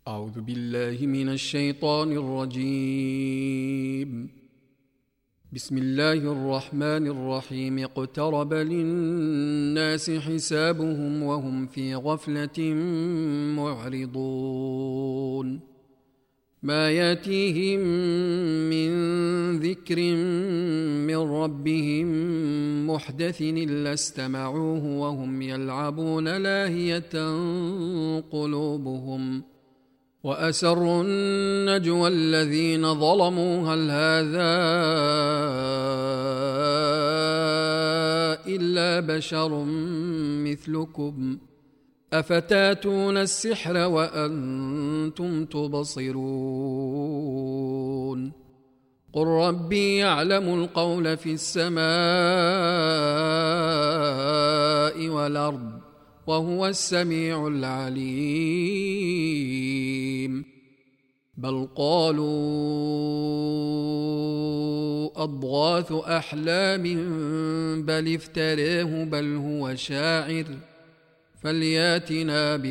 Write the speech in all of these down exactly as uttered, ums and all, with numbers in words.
أعوذ بالله من الشيطان الرجيم. بسم الله الرحمن الرحيم. اقترب للناس حسابهم وهم في غفلة معرضون. ما ياتيهم من ذكر من ربهم محدث إلا استمعوه وهم يلعبون لاهية قلوبهم، وأسروا النجوى الذين ظلموا هل هذا إلا بشر مثلكم أفتاتون السحر وأنتم تبصرون. قل ربي يعلم القول في السماء والأرض وهو السميع العليم. بل قالوا أضغاث أحلام بل افتراه بل هو شاعر فلياتنا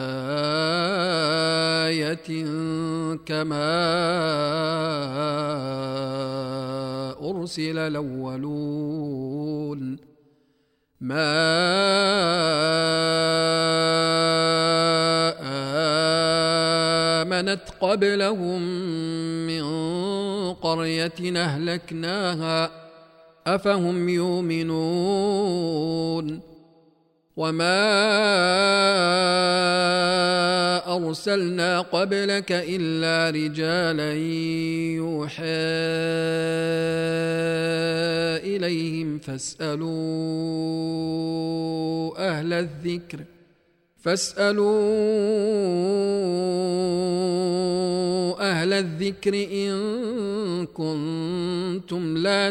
بآية كما أرسل الأولون. ما آمنت قبلهم من قرية أهلكناها أفهم يؤمنون. وما أرسلنا قبلك إلا رجالا يوحى إليهم فاسألوا أهل الذكر فاسألوا أهل الذكر إن كنتم لا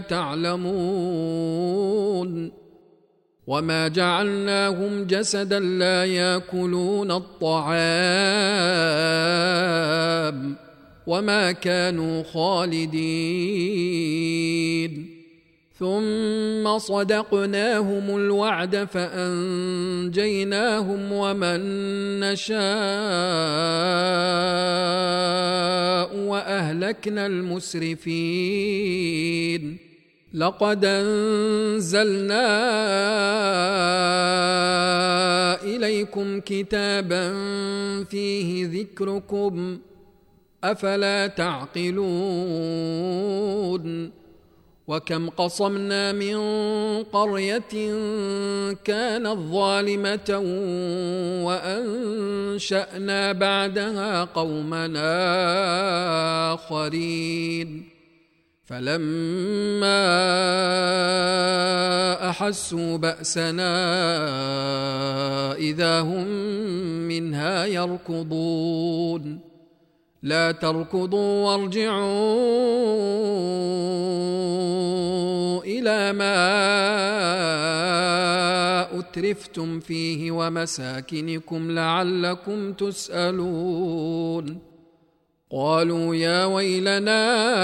تعلمون. وما جعلناهم جسدا لا يأكلون الطعام وما كانوا خالدين. ثم صدقناهم الوعد فأنجيناهم ومن نشاء وأهلكنا المسرفين. لقد أنزلنا إليكم كتابا فيه ذكركم أفلا تعقلون. وكم قصمنا من قرية كانت ظالمة وأنشأنا بعدها قوما آخرين فلما أحسوا بأسنا إذا هم منها يركضون. لا تركضوا وارجعوا إلى ما أترفتم فيه ومساكنكم لعلكم تسألون. قالوا يا ويلنا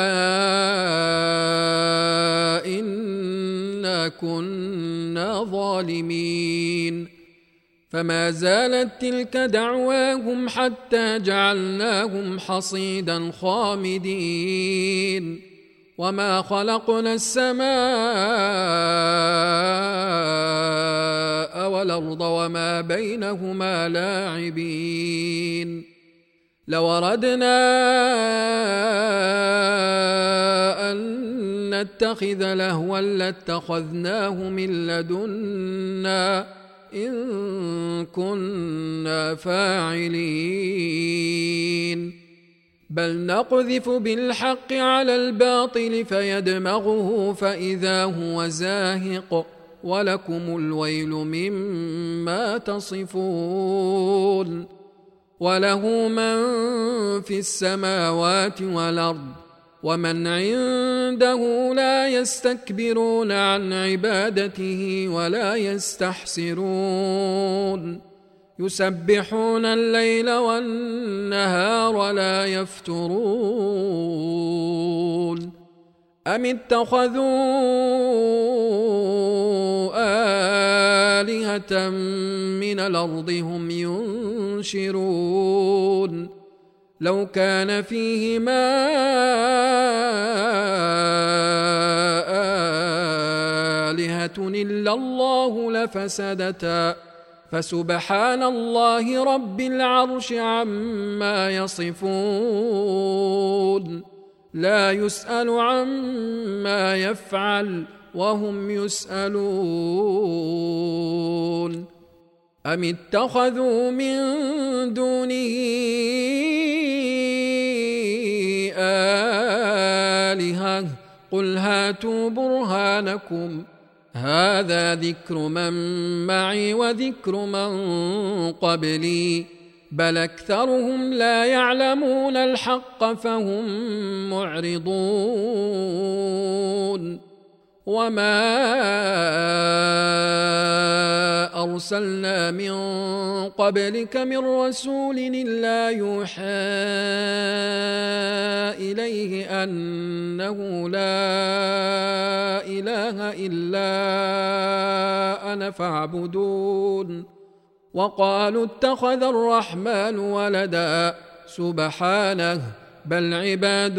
إنا كنا ظالمين. فما زالت تلك دعواهم حتى جعلناهم حصيدا خامدين. وما خلقنا السماء والأرض وما بينهما لاعبين. لو أردنا أن نتخذ لهوا لاتخذناه من لدنا إن كنا فاعلين. بل نقذف بالحق على الباطل فيدمغه فإذا هو زاهق ولكم الويل مما تصفون. وله من في السماوات والأرض ومن عنده لا يستكبرون عن عبادته ولا يستحسرون. يسبحون الليل والنهار لا يفترون. أم اتخذوا آلهة من الأرض هم ينشرون لو كان فيهما آلهة إلا الله لفسدتا فسبحان الله رب العرش عما يصفون لا يسأل عما يفعل وهم يسألون أم اتخذوا من دونه آلهة قل هاتوا برهانكم هذا ذكر من معي وذكر من قبلي بل أكثرهم لا يعلمون الحق فهم معرضون وما أرسلنا من قبلك من رسول إلا يوحى إليه أنه لا إله إلا أنا فاعبدون وقالوا اتخذ الرحمن ولدا سبحانه بل عباد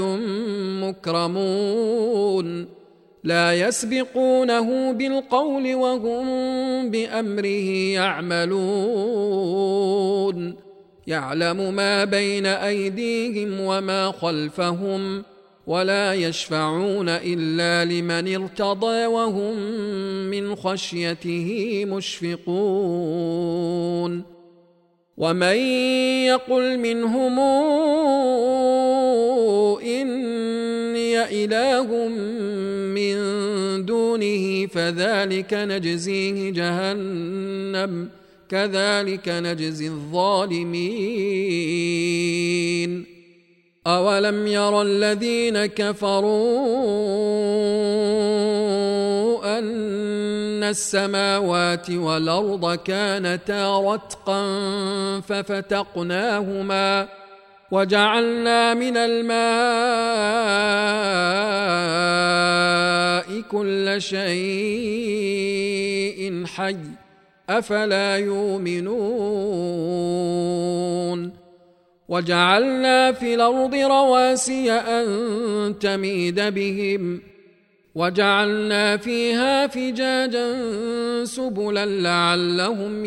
مكرمون لا يسبقونه بالقول وهم بأمره يعملون يعلم ما بين أيديهم وما خلفهم ولا يشفعون إلا لمن ارتضى وهم من خشيته مشفقون ومن يقل منهم إني إله من دونه فذلك نجزيه جهنم كذلك نجزي الظالمين أولم ير الذين كفروا أن السماوات والأرض كانتا رتقا ففتقناهما وجعلنا من الماء كل شيء حي أفلا يؤمنون وجعلنا في الأرض رواسي أن تميد بهم وجعلنا فيها فجاجا سبلا لعلهم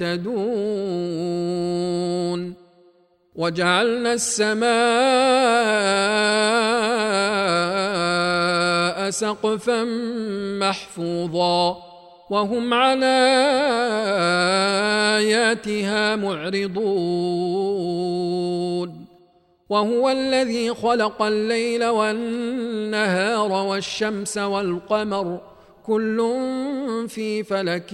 يهتدون وجعلنا السماء سقفا محفوظا وهم على آياتها معرضون وهو الذي خلق الليل والنهار والشمس والقمر كل في فلك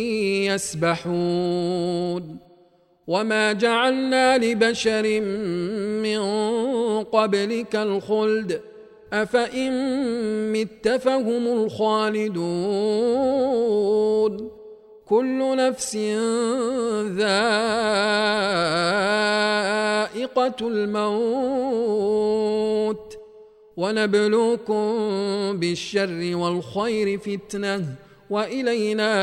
يسبحون وما جعلنا لبشر من قبلك الخلد أفإن مت فهم الخالدون كل نفس ذائقة الموت ونبلوكم بالشر والخير فتنة وإلينا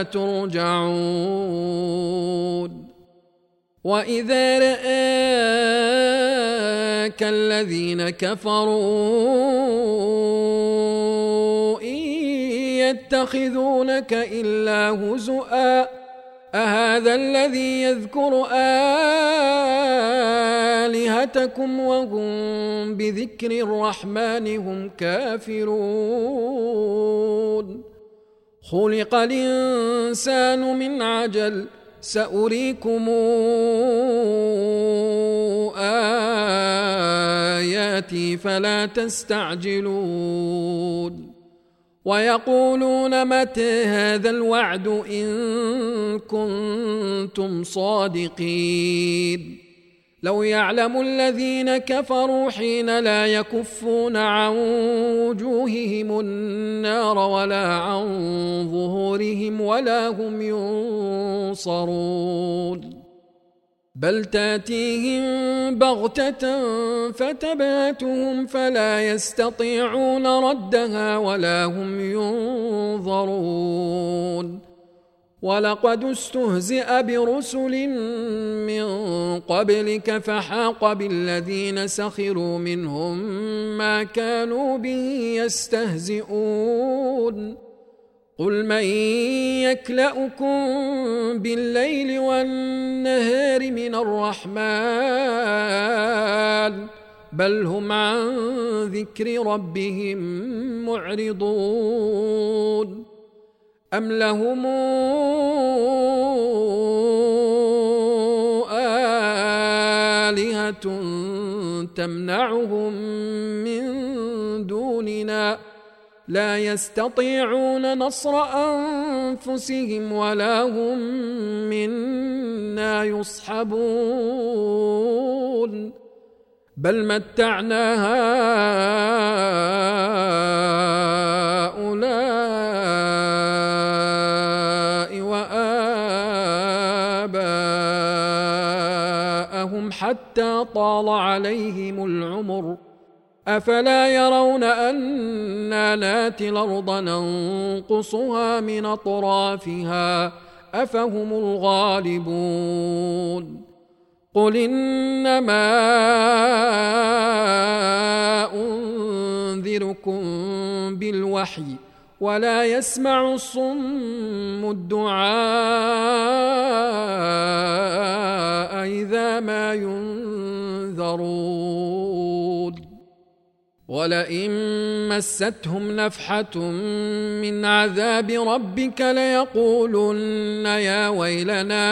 ترجعون وإذا رآك الذين كفروا إن يتخذونك إلا هزؤا أهذا الذي يذكر آلهتكم وهم بذكر الرحمن هم كافرون خلق الإنسان من عجل سأريكم آياتي فلا تستعجلون ويقولون متى هذا الوعد إن كنتم صادقين لو يعلم الذين كفروا حين لا يكفون عن وجوههم النار ولا عن ظهورهم ولا هم ينصرون بل تاتيهم بغتة فتبهتهم فلا يستطيعون ردها ولا هم ينظرون ولقد استهزئ برسل من قبلك فحاق بالذين سخروا منهم ما كانوا به يستهزئون قل من يكلؤكم بالليل والنهار من الرحمن بل هم عن ذكر ربهم معرضون أم لهم آلهة تمنعهم من دوننا لا يستطيعون نصر أنفسهم ولا هم منا يصحبون بل متعنا هؤلاء وآباءهم حتى طال عليهم العمر أفلا يرون أنا ناتي الأرض ننقصها من أطرافها أفهم الغالبون قل إنما أنذركم بالوحي ولا يسمع الصم الدعاء إذا ما ينذرون ولئن مستهم نفحة من عذاب ربك ليقولن يا ويلنا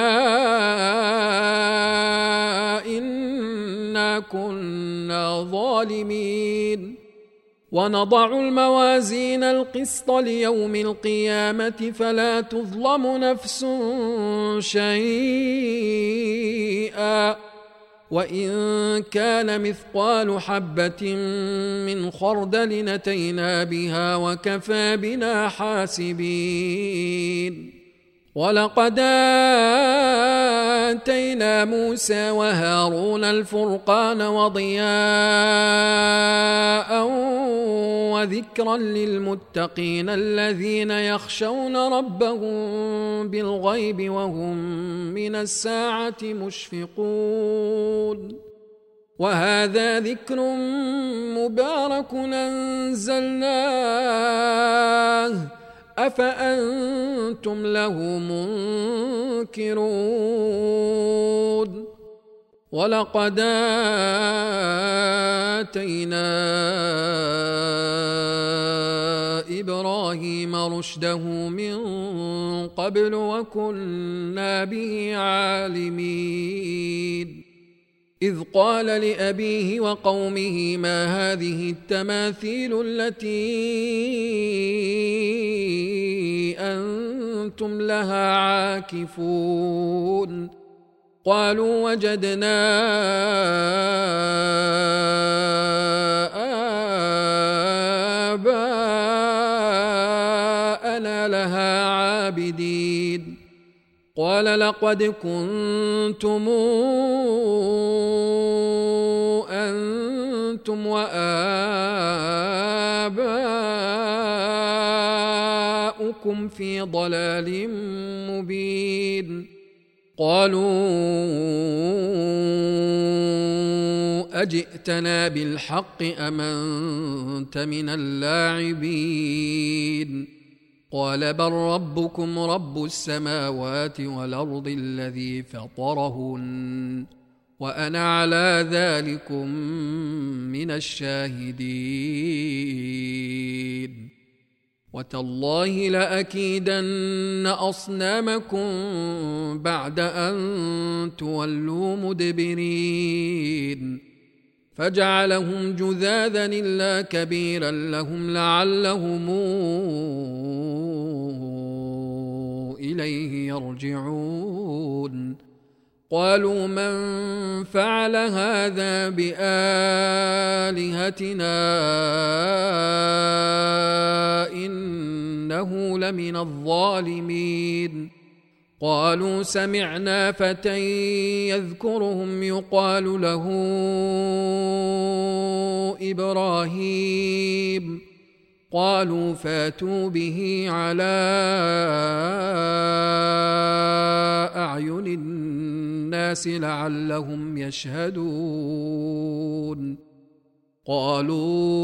إنا كنا ظالمين ونضع الموازين القسط ليوم القيامة فلا تظلم نفس شيئا وإن كان مثقال حبة من خردل أتينا بها وكفى بنا حاسبين ولقد آتينا موسى وهارون الفرقان وضياء وذكرا للمتقين الذين يخشون ربهم بالغيب وهم من الساعة مشفقون وهذا ذكر مبارك أنزلناه أفأنتم له منكرون ولقد آتينا إبراهيم رشده من قبل وكنا به عالمين إذ قال لأبيه وقومه ما هذه التماثيل التي أنتم لها عاكفون قالوا وجدنا آباءنا لها عابدين قال لقد كنتم أنتم وآباؤكم في ضلال مبين قالوا أجئتنا بالحق أم أنت من اللاعبين قال بل ربكم رب السماوات والأرض الذي فطرهن وأنا على ذلكم من الشاهدين وتالله لأكيدن أصنامكم بعد أن تولوا مدبرين فجعلهم جذاذا إلا كبيرا لهم لعلهم إليه يرجعون قالوا من فعل هذا بآلهتنا إنه لمن الظالمين قالوا سمعنا فتى يذكرهم يقال له إبراهيم قالوا فاتوا به على أعين الناس لعلهم يشهدون قالوا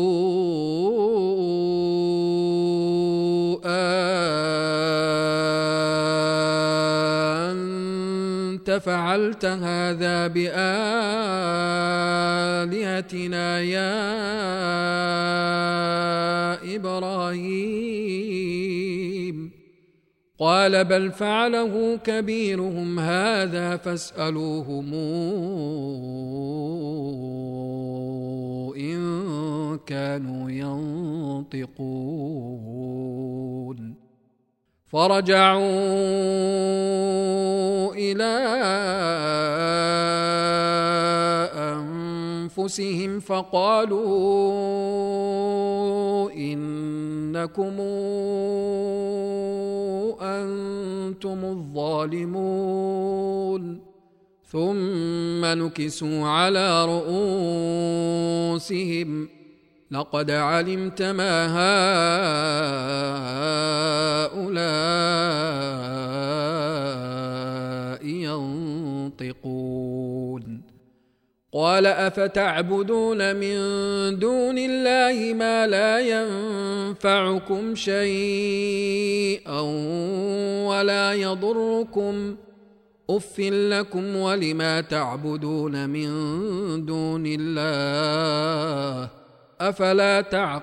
أنت فعلت هذا بآلهتنا يا إبراهيم قال بل فعله كبيرهم هذا فاسألوهم إن كانوا ينطقون فرجعوا إلى أنفسهم فقالوا إنكم أنتم الظالمون ثم نكسوا على رؤوسهم لقد علمت ما هؤلاء ينطقون قال أفتعبدون من دون الله ما لا ينفعكم شيئا ولا يضركم أف لكم ولما تعبدون من دون الله أفلا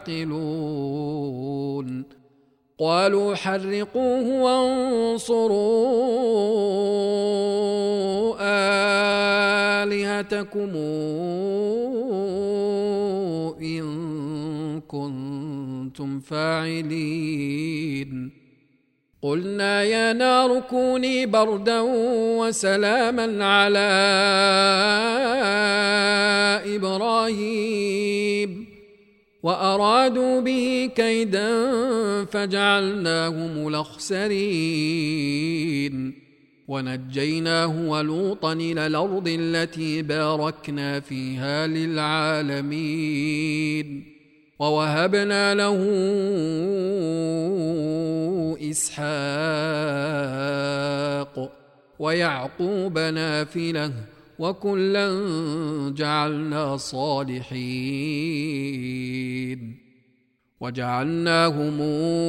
تعقلون قالوا حرقوه وانصروا آلهتكم إن كنتم فاعلين قلنا يا نار كوني بردا وسلاما على إبراهيم وأرادوا به كيدا فجعلناهم الأخسرين ونجيناه ولوطا إلى الأرض التي باركنا فيها للعالمين ووهبنا له إسحاق ويعقوب نافلة وكلا جعلنا صالحين وجعلناهم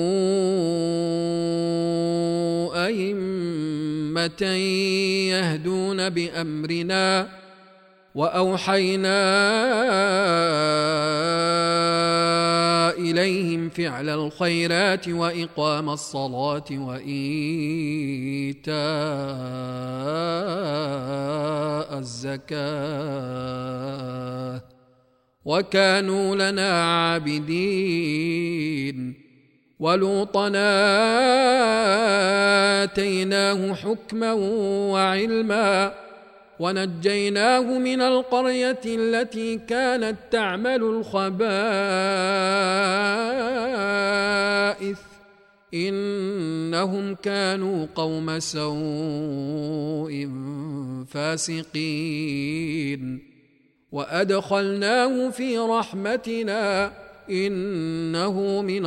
أئمة يهدون بأمرنا وأوحينا إليهم فعل الخيرات وإقام الصلاة وإيتاء الزكاة وكانوا لنا عابدين ولوطا آتيناه حكما وعلما ونجيناه من القرية التي كانت تعمل الخبائث إنهم كانوا قوم سوء فاسقين وأدخلناه في رحمتنا إنه من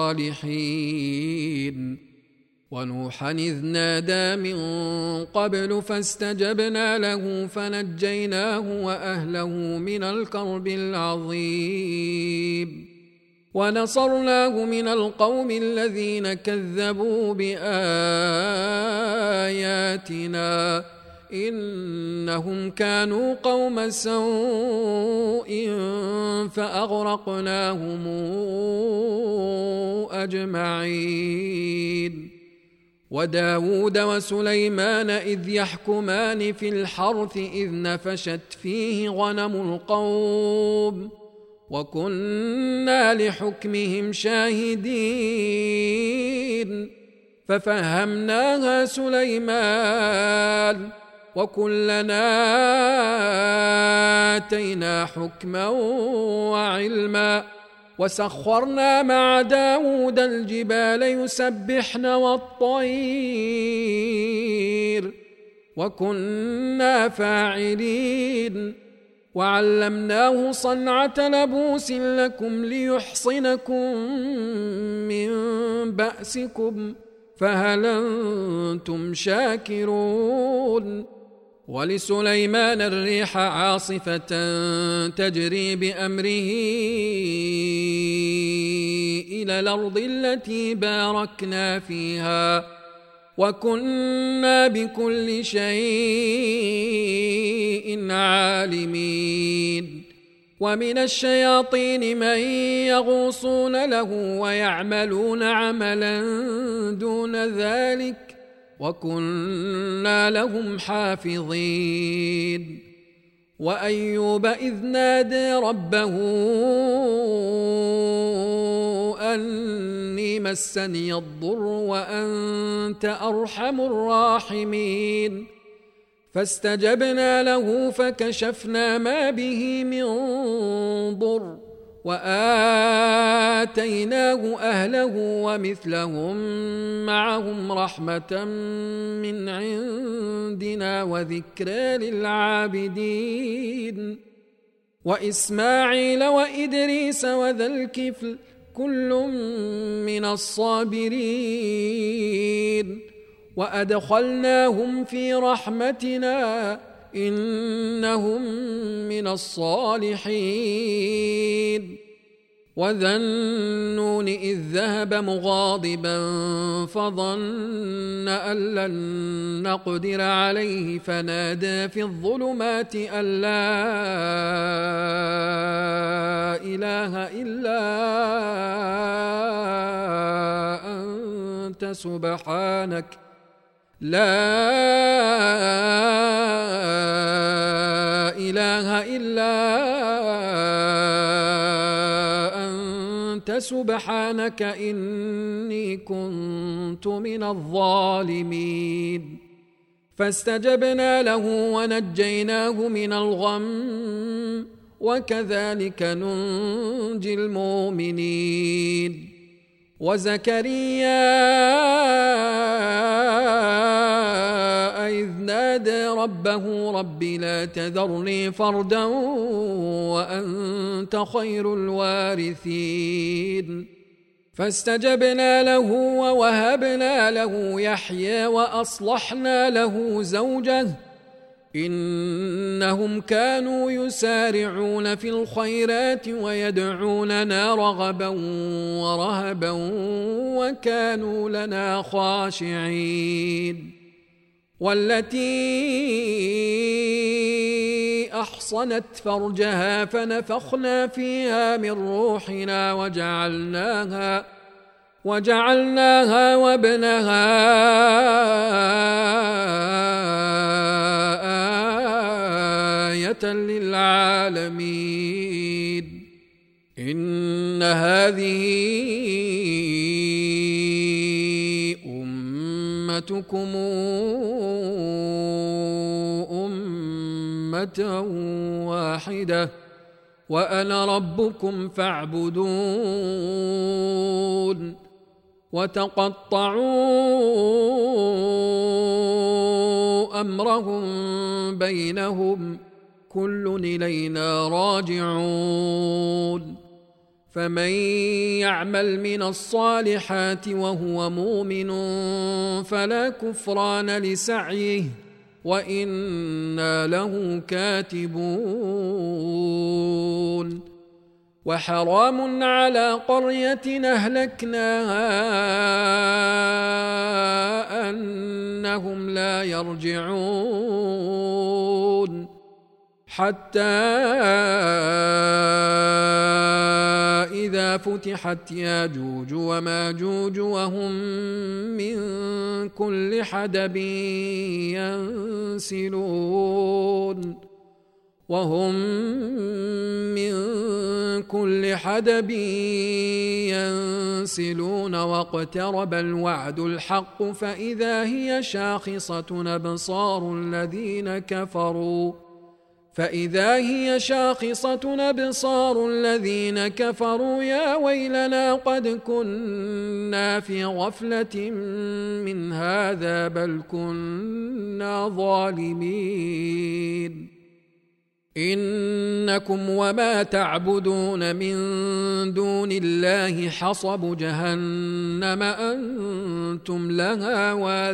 الصالحين ونوحا إذ نادى من قبل فاستجبنا له فنجيناه وأهله من الكرب العظيم ونصرناه من القوم الذين كذبوا بآياتنا إنهم كانوا قوم سوء فأغرقناهم أجمعين وداود وسليمان إذ يحكمان في الحرث إذ نفشت فيه غنم القوم وكنا لحكمهم شاهدين ففهمناها سليمان وكلنا آتينا حكما وعلما وسخرنا مع داود الجبال يسبحن والطير وكنا فاعلين وعلمناه صنعة لبوس لكم ليحصنكم من بأسكم فهل أنتم شاكرون ولسليمان الريح عاصفة تجري بأمره إلى الأرض التي باركنا فيها وكنا بكل شيء عالمين ومن الشياطين من يغوصون له ويعملون عملا دون ذلك وكنا لهم حافظين وأيوب إذ نادى ربه أني مسني الضر وأنت أرحم الراحمين فاستجبنا له فكشفنا ما به من ضر وآتيناه أهله ومثلهم معهم رحمة من عندنا وذكرى للعابدين وإسماعيل وإدريس وذا الكفل كل من الصابرين وأدخلناهم في رحمتنا إنهم من الصالحين وذا النون إذ ذهب مغاضبا فظن أن لن نقدر عليه فنادى في الظلمات أن لا إله إلا أنت سبحانك لا إله إلا أنت سبحانك إني كنت من الظالمين فاستجبنا له ونجيناه من الغم وكذلك ننجي المؤمنين وزكريا إذ نادى ربه رب لا تذرني فردا وأنت خير الوارثين فاستجبنا له ووهبنا له يحيى وأصلحنا له زوجه إنهم كانوا يسارعون في الخيرات ويدعوننا رغبا ورهبا وكانوا لنا خاشعين والتي أحصنت فرجها فنفخنا فيها من روحنا وجعلناها وجعلناها وابنها آية للعالمين إن هذه أمتكم أمة واحدة وأنا ربكم فاعبدون وتقطعوا أمرهم بينهم كل إلينا راجعون فمن يعمل من الصالحات وهو مؤمن فلا كفران لسعيه وإنا له كاتبون وحرام على قرية أهلكناها أنهم لا يرجعون حتى إذا فتحت ياجوج وماجوج وهم من كل حدب ينسلون وهم من كل حدب ينسلون واقترب الوعد الحق فإذا هي شاخصة أبصار الذين كفروا فإذا هي شاخصة أبصار الذين كفروا يا ويلنا قد كنا في غفلة من هذا بل كنا ظالمين إنكم وما تعبدون من دون الله حصب جهنم أنتم لها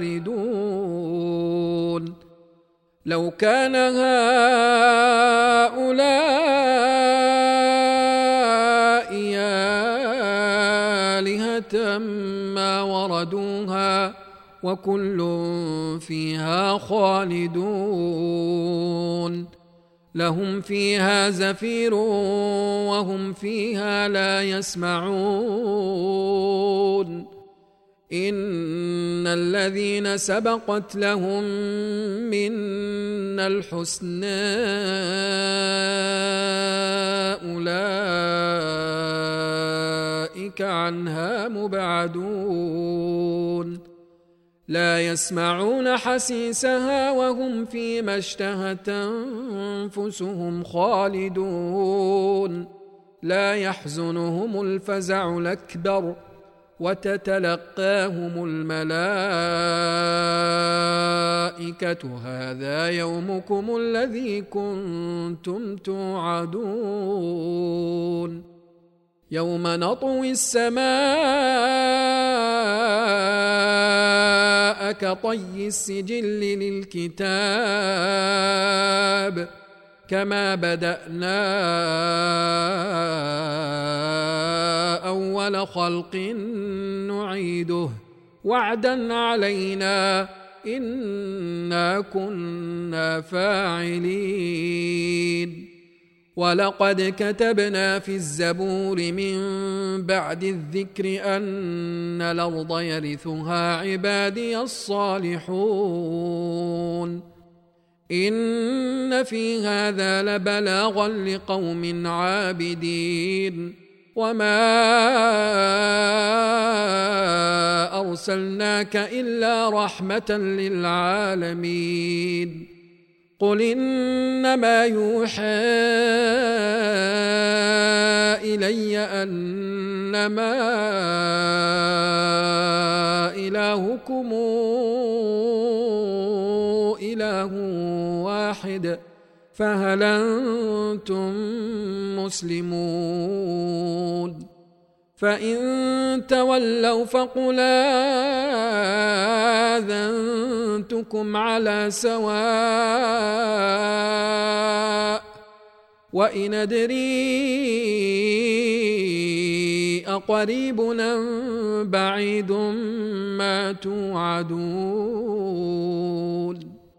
واردون لو كان هؤلاء آلهة ما وردوها وكل فيها خالدون لهم فيها زفير وهم فيها لا يسمعون إن الذين سبقت لهم منا الحسنى أولئك عنها مبعدون لا يسمعون حسيسها وهم فيما اشتهت أنفسهم خالدون لا يحزنهم الفزع الأكبر وتتلقاهم الملائكة هذا يومكم الذي كنتم توعدون يوم نطوي السماء كطي السجل للكتاب كما بدأنا أول خلق نعيده وعدا علينا إنا كنا فاعلين ولقد كتبنا في الزبور من بعد الذكر أن الأرض يرثها عبادي الصالحون إن في هذا لبلاغا لقوم عابدين وما أرسلناك إلا رحمة للعالمين قل إنما يوحى إلي أنما إلهكم إله واحد فهل أنتم مسلمون فإن تولوا فقل آذنتكم على سواء وإن أدري أقريب أم بعيد ما توعدون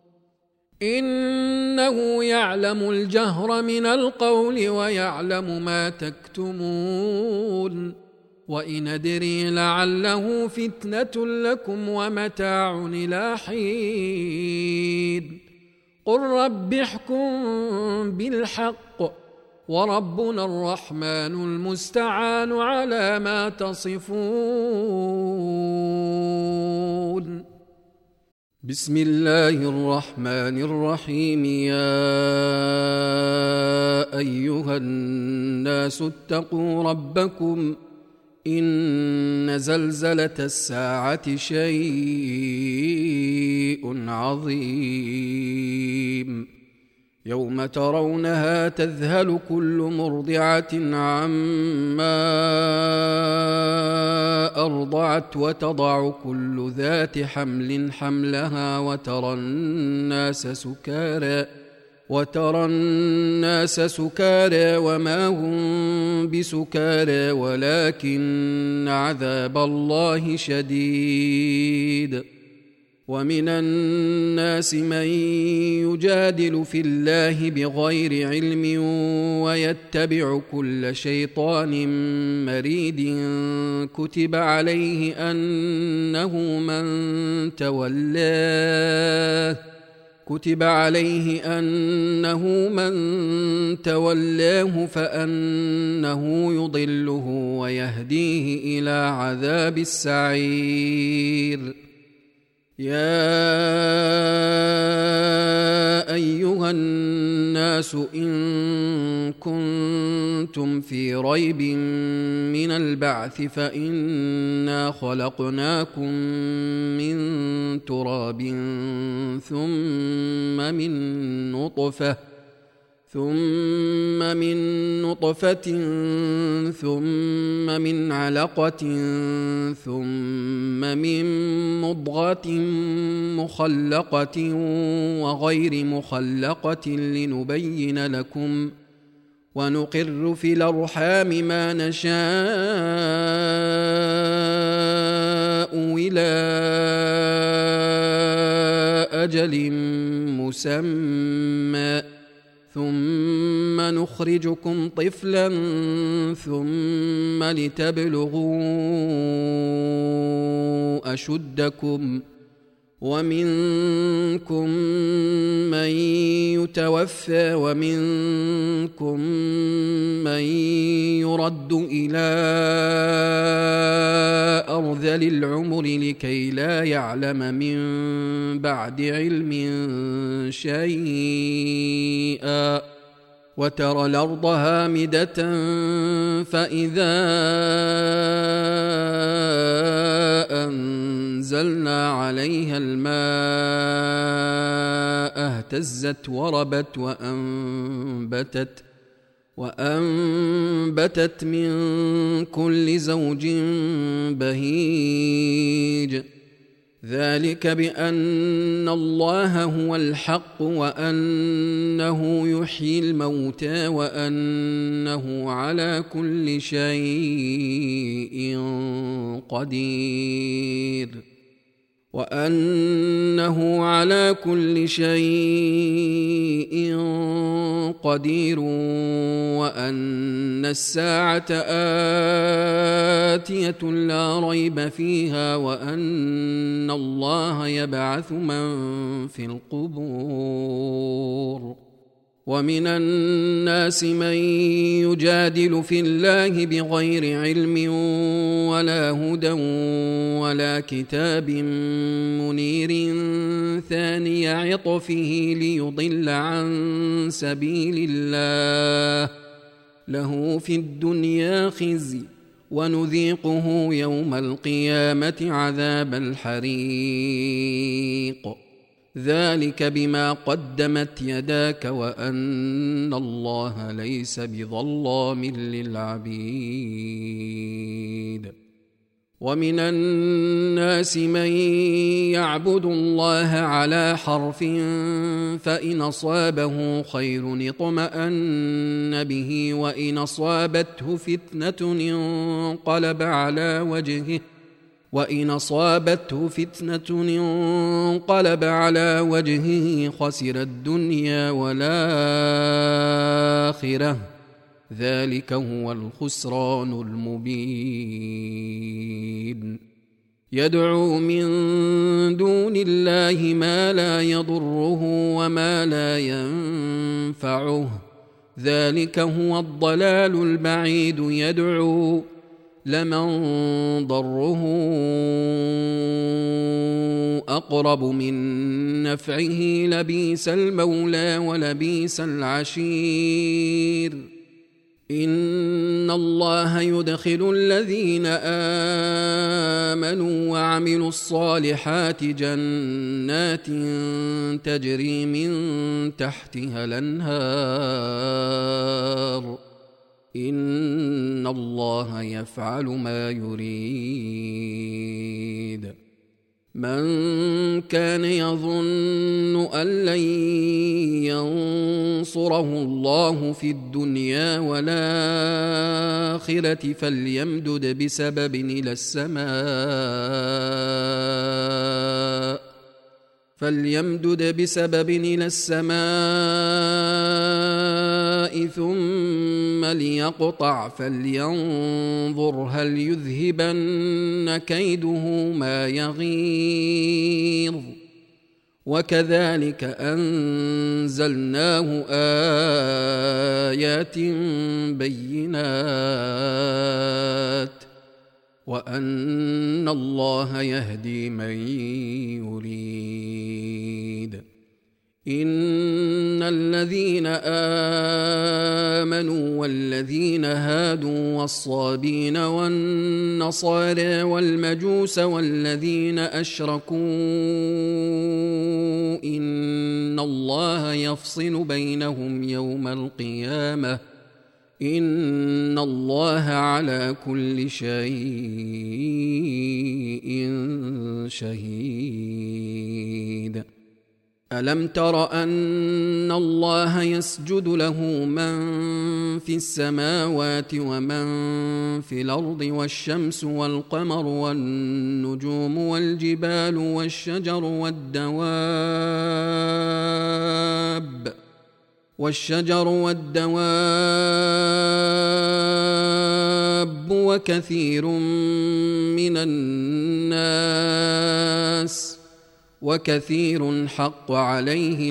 إنه يعلم الجهر من القول ويعلم ما تكتمون وإن أدري لعله فتنة لكم ومتاع إلى حين قل رب احكم بالحق وربنا الرحمن المستعان على ما تصفون بسم الله الرحمن الرحيم يا أيها الناس اتقوا ربكم إن زلزلة الساعة شيء عظيم يوم ترونها تذهل كل مرضعة عما أرضعت وتضع كل ذات حمل حملها وترى الناس سكارى وترى الناس سكارى وما هم بسكارى ولكن عذاب الله شديد ومن الناس من يجادل في الله بغير علم ويتبع كل شيطان مريد كتب عليه أنه من تولاه كتب عليه أنه من تولاه فأنه يضله ويهديه إلى عذاب السعير يا أيها الناس إن كنتم في ريب من البعث فإنا خلقناكم من تراب ثم من نطفة ثم من نطفة ثم من علقة ثم من مضغة مخلقة وغير مخلقة لنبين لكم ونقر في الأرحام ما نشاء إلى أجل مسمى ثم نخرجكم طفلا ثم لتبلغوا أشدكم ومنكم من يتوفى ومنكم من يرد إلى أرذل العمر لكي لا يعلم من بعد علم شيئا وترى الأرض هامدة فإذا أنزلنا عليها الماء اهتزت وربت وأنبتت وأنبتت من كل زوج بهيج ذلك بأن الله هو الحق وأنه يحيي الموتى وأنه على كل شيء قدير وأنه على كل شيء قدير وأن الساعة آتية لا ريب فيها وأن الله يبعث من في القبور ومن الناس من يجادل في الله بغير علم ولا هدى ولا كتاب منير ثاني عطفه ليضل عن سبيل الله له في الدنيا خزي ونذيقه يوم القيامة عذاب الحريق ذلك بما قدمت يداك وأن الله ليس بظلام للعبيد ومن الناس من يعبد الله على حرف فإن أصابه خير اطمأن به وإن أصابته فتنة انقلب على وجهه وإن أصابته فتنة انقلب على وجهه خسر الدنيا والآخرة ذلك هو الخسران المبين يدعو من دون الله ما لا يضره وما لا ينفعه ذلك هو الضلال البعيد يدعو لمن ضره أقرب من نفعه لبئس المولى ولبئس العشير إن الله يدخل الذين آمنوا وعملوا الصالحات جنات تجري من تحتها الأنهار إن الله يفعل ما يريد من كان يظن أن لن ينصره الله في الدنيا والآخرة فليمدد بسبب إلى السماء فليمدد بسبب إلى السماء ثم ليقطع فلينظر هل يذهبن كيده ما يغيظ وكذلك أنزلناه آيات بينات وأن الله يهدي من يريد إن الذين آمنوا والذين هادوا والصابين والنصارى والمجوس والذين أشركوا إن الله يفصل بينهم يوم القيامة إن الله على كل شيء شهيد. ألم تر أن الله يسجد له من في السماوات ومن في الأرض والشمس والقمر والنجوم والجبال والشجر والدواب والشجر والدواب وكثير من الناس وكثير حق عليه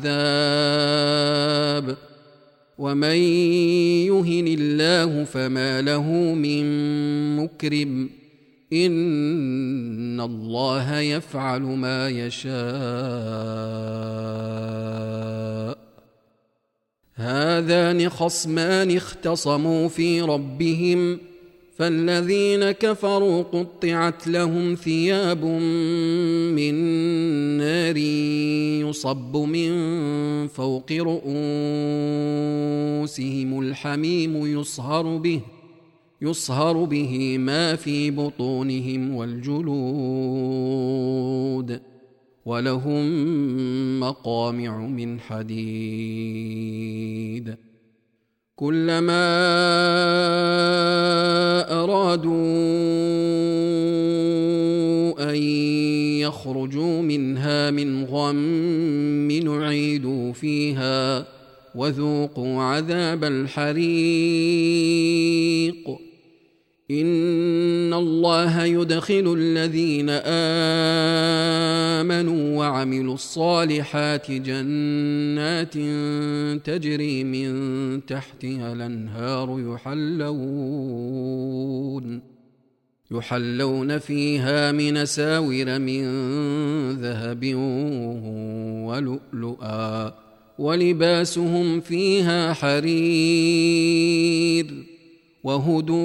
العذاب ومن يهن الله فما له من مكرم إن الله يفعل ما يشاء. هذان خصمان اختصموا في ربهم فالذين كفروا قطعت لهم ثياب من نار يصب من فوق رؤوسهم الحميم يصهر به يصهر به ما في بطونهم والجلود ولهم مقامع من حديد. كلما أرادوا أن يخرجوا منها من غم نعيدوا فيها وذوقوا عذاب الحريق. إن الله يدخل الذين آمنوا وعملوا الصالحات جنات تجري من تحتها الأنهار يحلون يحلون فيها من أساور من ذهب ولؤلؤا ولباسهم فيها حرير وهدوا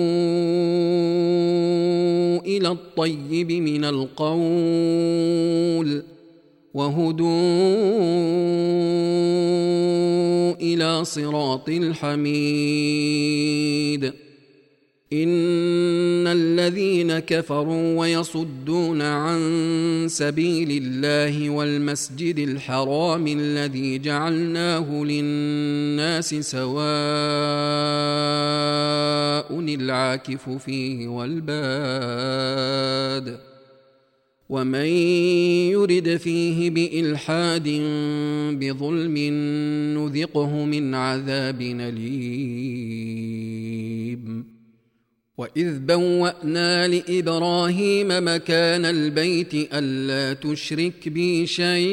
إلى الطيب من القول وهدوا إلى صراط الحميد. إن الذين كفروا ويصدون عن سبيل الله والمسجد الحرام الذي جعلناه للناس سواء العاكف فيه والباد ومن يرد فيه بإلحاد بظلم نذقه من عذاب أليم. وإذ بوأنا لإبراهيم مكان البيت ألا تشرك بي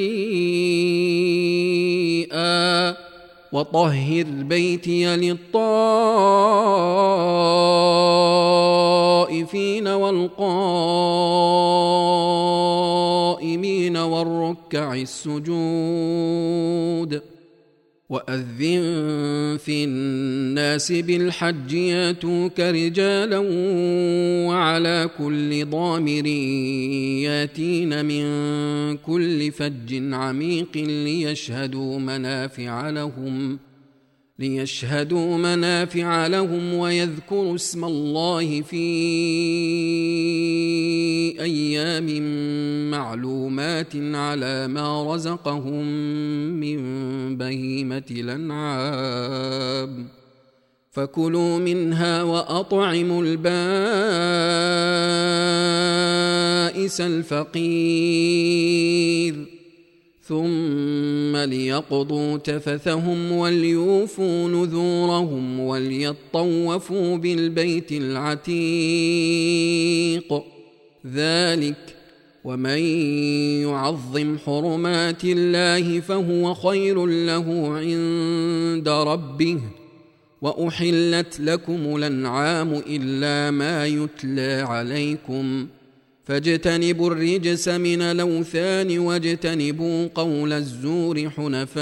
شيئا وطهر بيتي للطائفين والقائمين والركع السجود. وأذن في الناس بالحج ياتوك رجالا وعلى كل ضامر ياتين من كل فج عميق ليشهدوا منافع لهم ليشهدوا منافع لهم ويذكروا اسم الله في أيام معلومات على ما رزقهم من بهيمة الأنعام فكلوا منها وأطعموا البائس الفقير ثم ليقضوا تفثهم وليوفوا نذورهم وليطوفوا بالبيت العتيق. ذلك ومن يعظم حرمات الله فهو خير له عند ربه. وأحلت لكم الأنعام إلا ما يتلى عليكم فاجتنبوا الرجس من الأوثان واجتنبوا قول الزور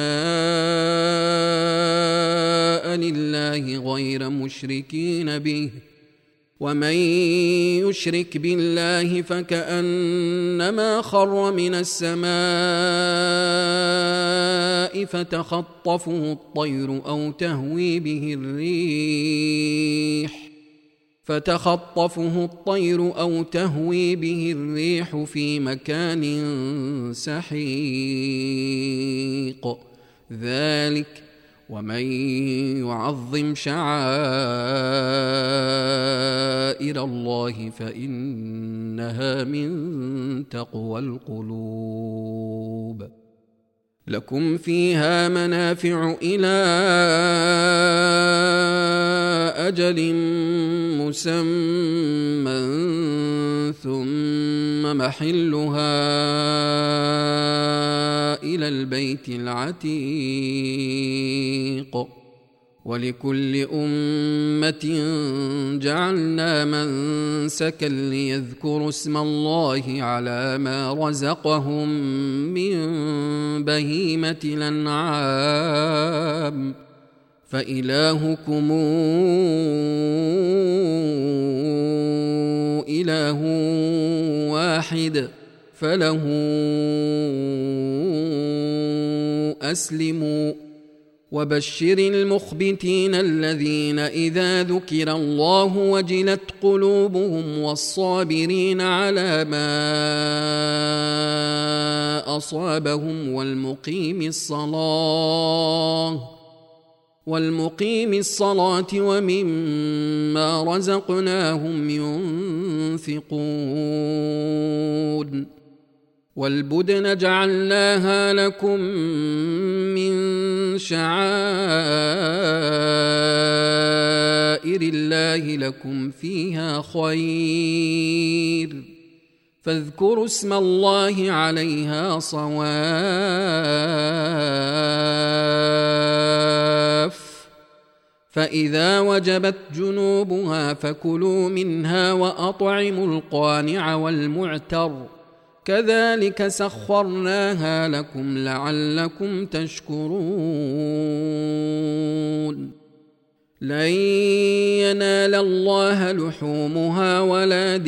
حنفاء لله غير مشركين به ومن يشرك بالله فكأنما خر من السماء فتخطفه الطير أو تهوي به الريح فتخطفه الطير أو تهوي به الريح في مكان سحيق ذلك ومن يعظم شعائر الله فإنها من تقوى القلوب لكم فيها منافع إلى أجل مسمى ثم محلها إلى البيت العتيق ولكل أمة جعلنا منسكا ليذكروا اسم الله على ما رزقهم من بهيمة الأنعام فإلهكم إله واحد فله أسلموا وبشر المخبتين الذين إذا ذكر الله وجلت قلوبهم والصابرين على ما أصابهم والمقيم الصلاة والمقيم الصلاة ومما رزقناهم ينفقون والبدن جعلناها لكم من شعائر الله لكم فيها خير فاذكروا اسم الله عليها صواف فإذا وجبت جنوبها فكلوا منها وأطعموا القانع والمعتر كذلك سخرناها لكم لعلكم تشكرون لن ينال الله لحومها ولا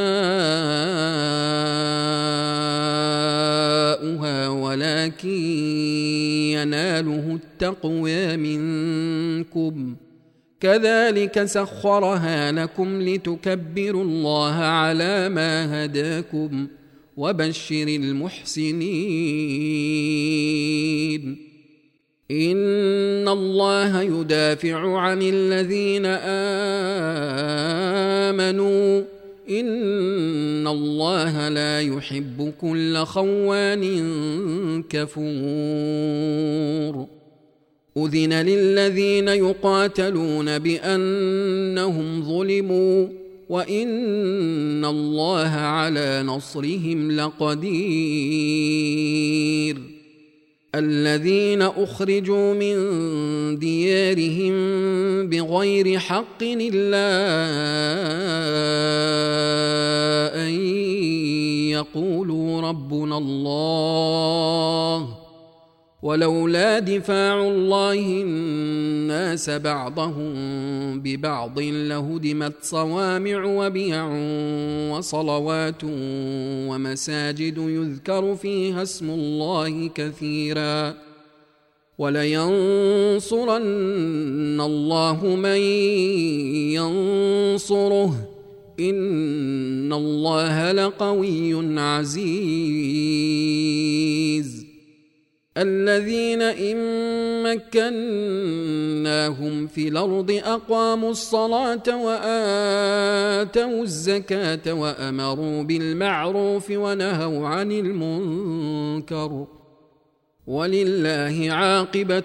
دماؤها ولكن يناله التقوى منكم كذلك سخرها لكم لتكبروا الله على ما هداكم وبشر المحسنين إن الله يدافع عن الذين آمنوا إن الله لا يحب كل خوان كفور أذن للذين يقاتلون بأنهم ظلموا وإن الله على نصرهم لقدير الذين أخرجوا من ديارهم بغير حق إلا أن يقولوا ربنا الله ولولا دفاع الله الناس بعضهم ببعض لهدمت صوامع وبيع وصلوات ومساجد يذكر فيها اسم الله كثيرا ولينصرن الله من ينصره إن الله لقوي عزيز الذين إن مكناهم في الأرض أقاموا الصلاة وآتوا الزكاة وأمروا بالمعروف ونهوا عن المنكر ولله عاقبة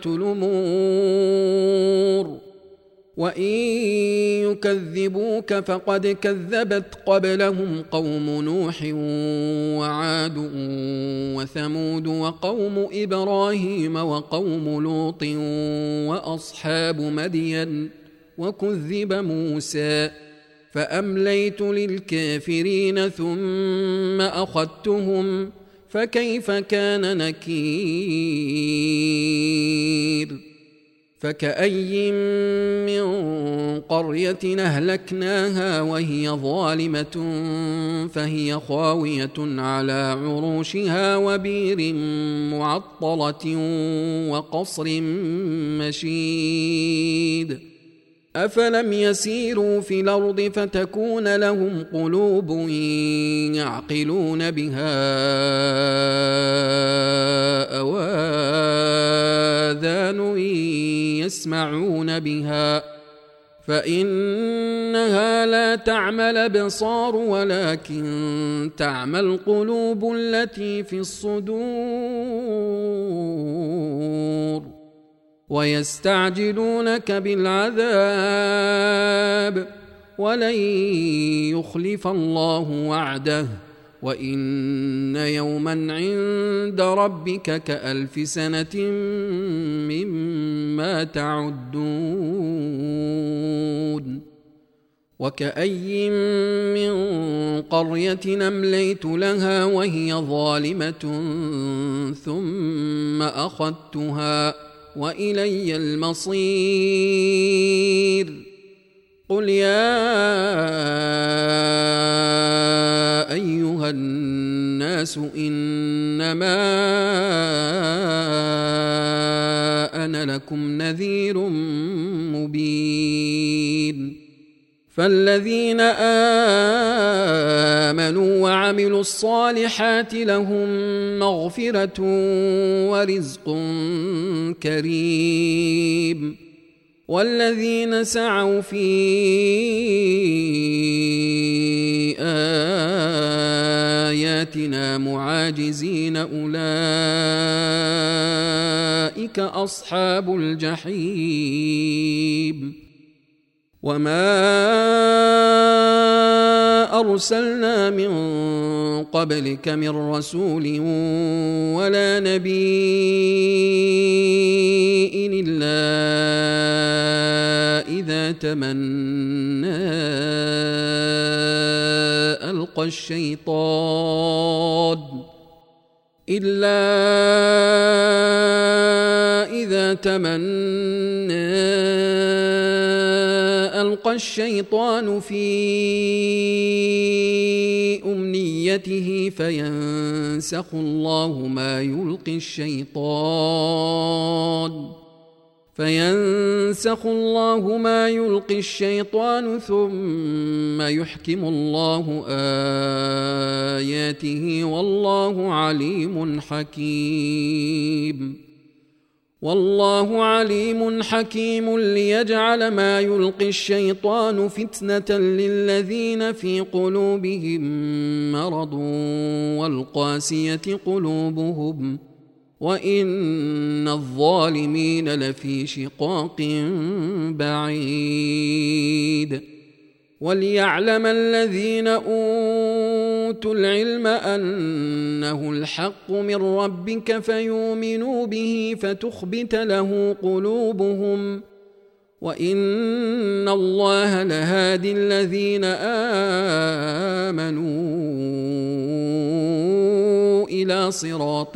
الأمور وإن يكذبوك فقد كذبت قبلهم قوم نوح وعاد وثمود وقوم إبراهيم وقوم لوط وأصحاب مدين وكذب موسى فأمليت للكافرين ثم أخذتهم فكيف كان نكير فكأي من قرية أهلكناها وهي ظالمة فهي خاوية على عروشها وبير معطلة وقصر مشيد أفلم يسيروا في الأرض فتكون لهم قلوب يعقلون بها أو آذان يسمعون بها فإنها لا تعمى الأبصار ولكن تعمى القلوب التي في الصدور ويستعجلونك بالعذاب ولن يخلف الله وعده وإن يوما عند ربك كألف سنة مما تعدون وكأي من قرية أمليت لها وهي ظالمة ثم أخذتها وإلي المصير قل يا أيها الناس إنما أنا لكم نذير مبين فالذين آمنوا وعملوا الصالحات لهم مغفرة ورزق كريم والذين سعوا في آياتنا معاجزين أولئك أصحاب الجحيم وما أرسلنا من قبلك من رسول ولا نبي إلا إذا تمنى ألقى الشيطان إلا إذا تمنى ألقى الشيطان في أمنيته فينسخ الله ما يلقي الشيطان فينسخ الله ما يلقي الشيطان ثم يحكم الله آياته والله عليم حكيم والله عليم حكيم ليجعل ما يلقي الشيطان فتنة للذين في قلوبهم مرض والقاسية قلوبهم وإن الظالمين لفي شقاق بعيد وليعلم الذين أوتوا العلم أنه الحق من ربك فيؤمنوا به فتخبت له قلوبهم وإن الله لهادي الذين آمنوا إلى صراط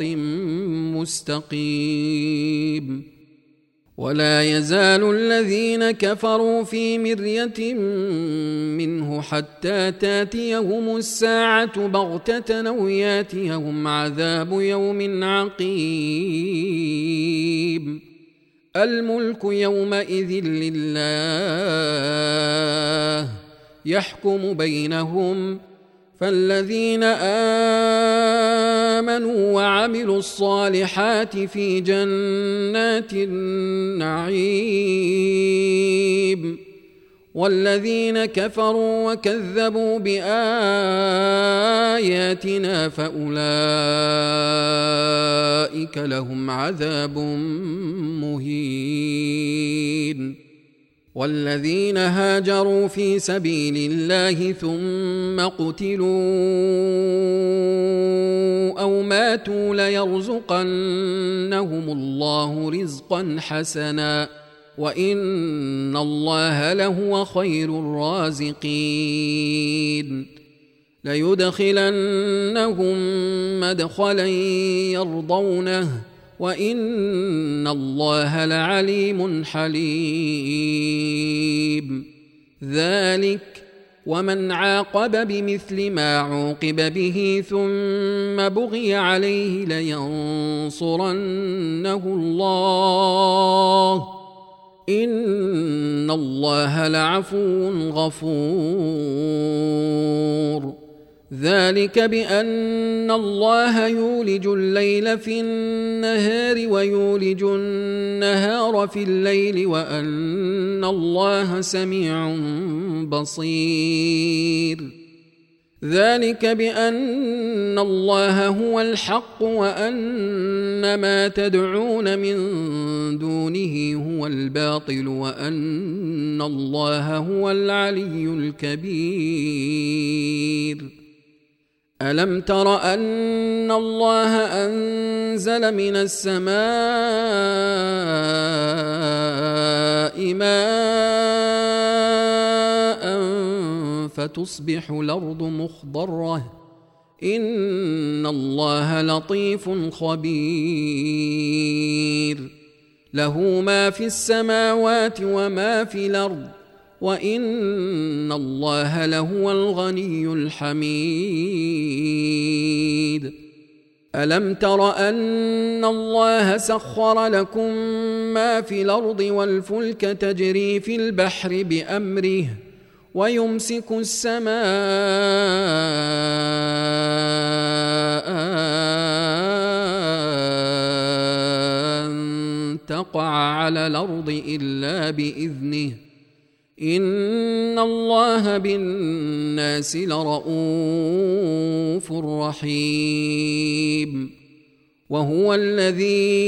مستقيم ولا يزال الذين كفروا في مرية منه حتى تاتيهم الساعة بغتة أو ياتيهم عذاب يوم عقيم الملك يومئذ لله يحكم بينهم فالذين آمنوا وعملوا الصالحات في جنات النعيم والذين كفروا وكذبوا بآياتنا فأولئك لهم عذاب مهين والذين هاجروا في سبيل الله ثم قتلوا أو ماتوا ليرزقنهم الله رزقا حسنا وإن الله لهو خير الرازقين ليدخلنهم مدخلا يرضونه وإن الله لعليم حليم ذلك ومن عاقب بمثل ما عوقب به ثم بغي عليه لينصرنه الله إن الله لعفو غفور ذلك بأن الله يولج الليل في النهار ويولج النهار في الليل وأن الله سميع بصير ذلك بأن الله هو الحق وأن ما تدعون من دونه هو الباطل وأن الله هو العلي الكبير ألم تر أن الله أنزل من السماء ماء فتصبح الأرض مخضرة إن الله لطيف خبير له ما في السماوات وما في الأرض وإن الله لهو الغني الحميد ألم تر أن الله سخر لكم ما في الأرض والفلك تجري في البحر بأمره ويمسك السماء أن تقع على الأرض إلا بإذنه إن الله بالناس لرؤوف رحيم وهو الذي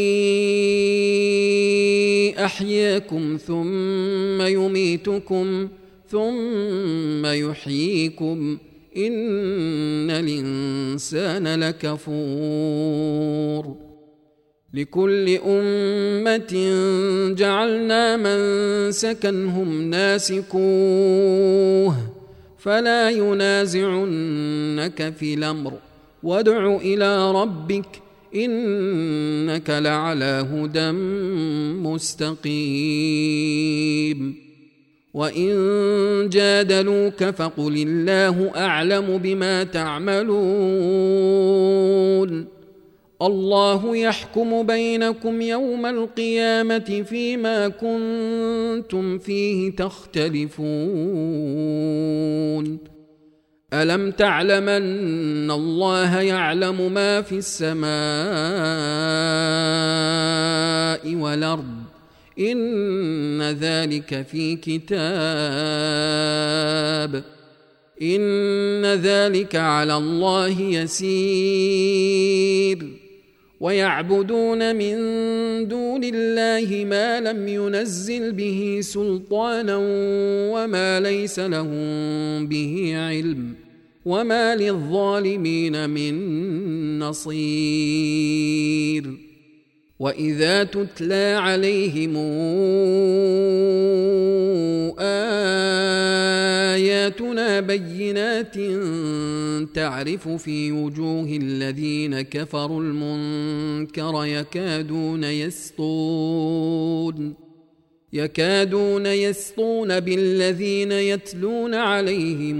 أحياكم ثم يميتكم ثم يحييكم إن الإنسان لكفور لكل أمة جعلنا منسكا هم ناسكوه فلا ينازعنك في الأمر وادع إلى ربك إنك لعلى هدى مستقيم وإن جادلوك فقل الله أعلم بما تعملون الله يحكم بينكم يوم القيامة فيما كنتم فيه تختلفون ألم تعلم أن الله يعلم ما في السماء والأرض إن ذلك في كتاب إن ذلك على الله يسير ويعبدون من دون الله ما لم ينزل به سلطانا وما ليس لهم به علم وما للظالمين من نصير وإذا تتلى عليهم آياتنا بينات تعرف في وجوه الذين كفروا المنكر يكادون يسطون يكادون يسطون بالذين يتلون عليهم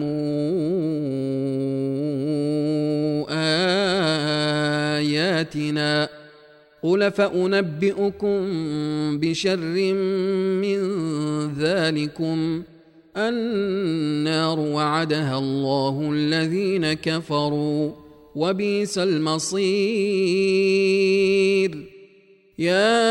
آياتنا قل فأنبئكم بشر من ذلكم النار وعدها الله الذين كفروا وبئس المصير يا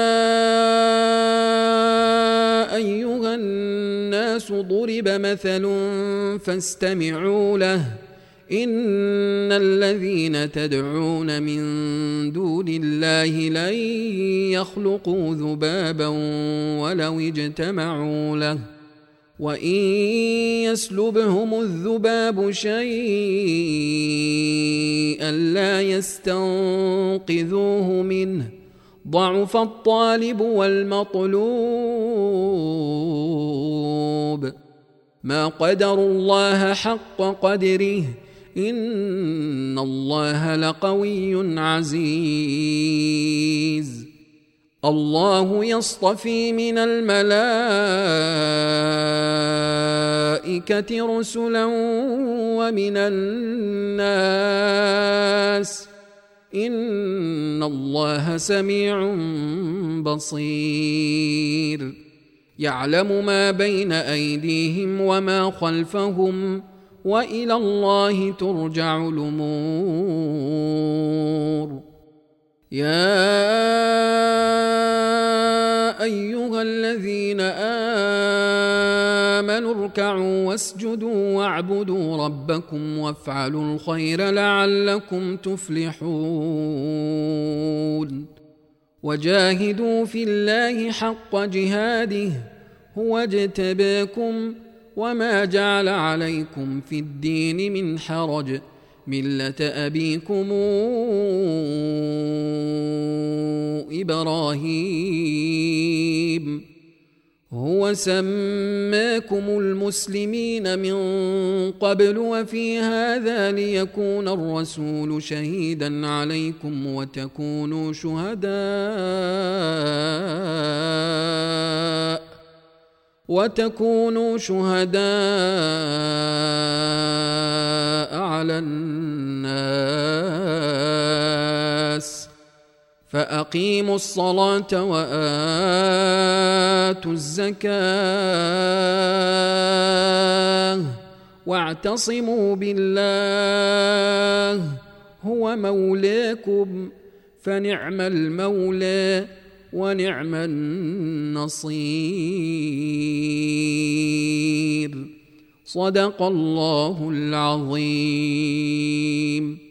أيها الناس ضرب مثل فاستمعوا له إن الذين تدعون من دون الله لن يخلقوا ذبابا ولو اجتمعوا له وإن يسلبهم الذباب شيئا لا يستنقذوه منه ضعف الطالب والمطلوب ما قدروا الله حق قدره إن الله لقوي عزيز الله يصطفي من الملائكة رسلا ومن الناس إن الله سميع بصير يعلم ما بين أيديهم وما خلفهم وإلى الله ترجع الأمور يا أيها الذين آمنوا اركعوا واسجدوا واعبدوا ربكم وافعلوا الخير لعلكم تفلحون وجاهدوا في الله حق جهاده هو اجتباكم وما جعل عليكم في الدين من حرج ملة أبيكم إبراهيم هو سماكم المسلمين من قبل وفي هذا ليكون الرسول شهيدا عليكم وتكونوا شهداء وتكونوا شهداء على الناس فأقيموا الصلاة وآتوا الزكاة واعتصموا بالله هو مولاكم فنعم المولى ونعم النصير صدق الله العظيم.